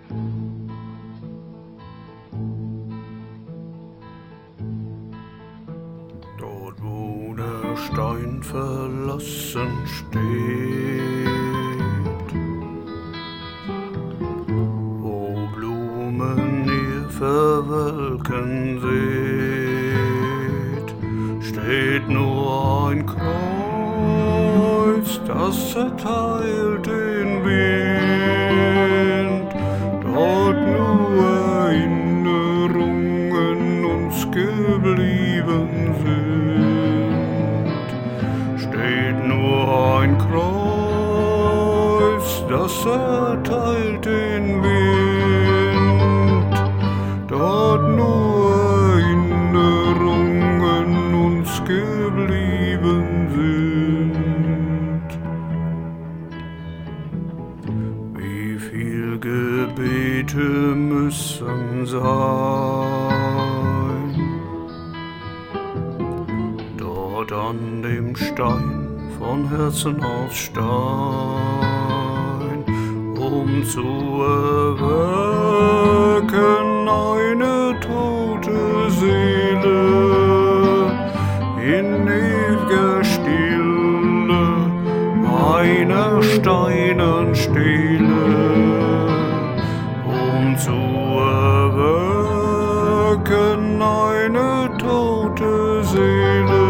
Dort, wo der Stein verlassen steht, wo Blumen ihr verwelken seht, steht nur ein Kreuz, das zerteilt den Wind. Dort nur Erinnerungen uns geblieben sind, steht nur ein Kreuz, das zerteilt den Wind. Dort nur Erinnerungen uns geblieben sind. Wie viel Gebete müssen sein, dort an dem Stein von Herzen aus Stein, um zu erwecken eine tote Seele in ewiger Stille, einer steinen Stele, um zu erwecken eine tote Seele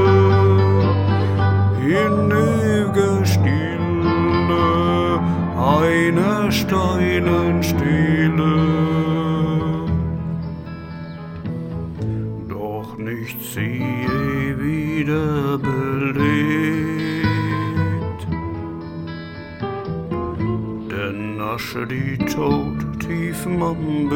in ewiger Stille, einer steinen Stele. Doch nicht siehe wiederbelebt, denn Asche, die tot tief man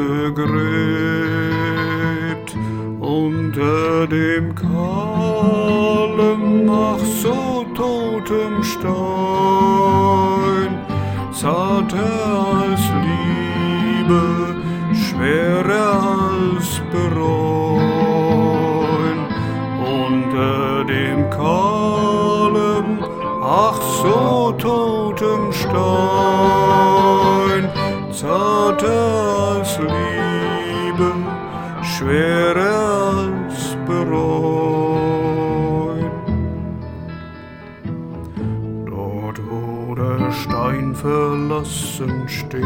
begräbt, unter dem kahlen, ach so totem Stein, zarter als Liebe, schwerer als Bereuen, unter dem kahlen, ach so totem Stein, zarter als Liebe, schwerer als Bereuen. Dort, wo der Stein verlassen steht,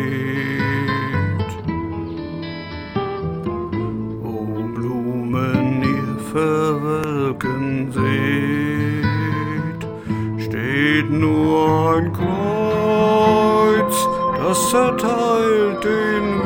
wo Blumen ihr verwelken seht, steht nur ein Kreuz, das zerteilt den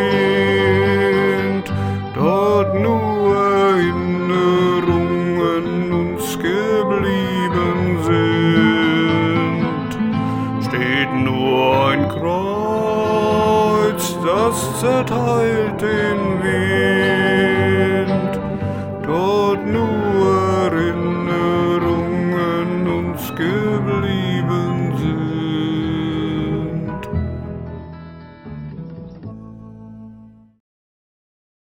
Wind. Dort nur Erinnerungen uns geblieben sind, steht nur ein Kreuz, das zerteilt den Wind. Dort nur Erinnerungen uns geblieben sind.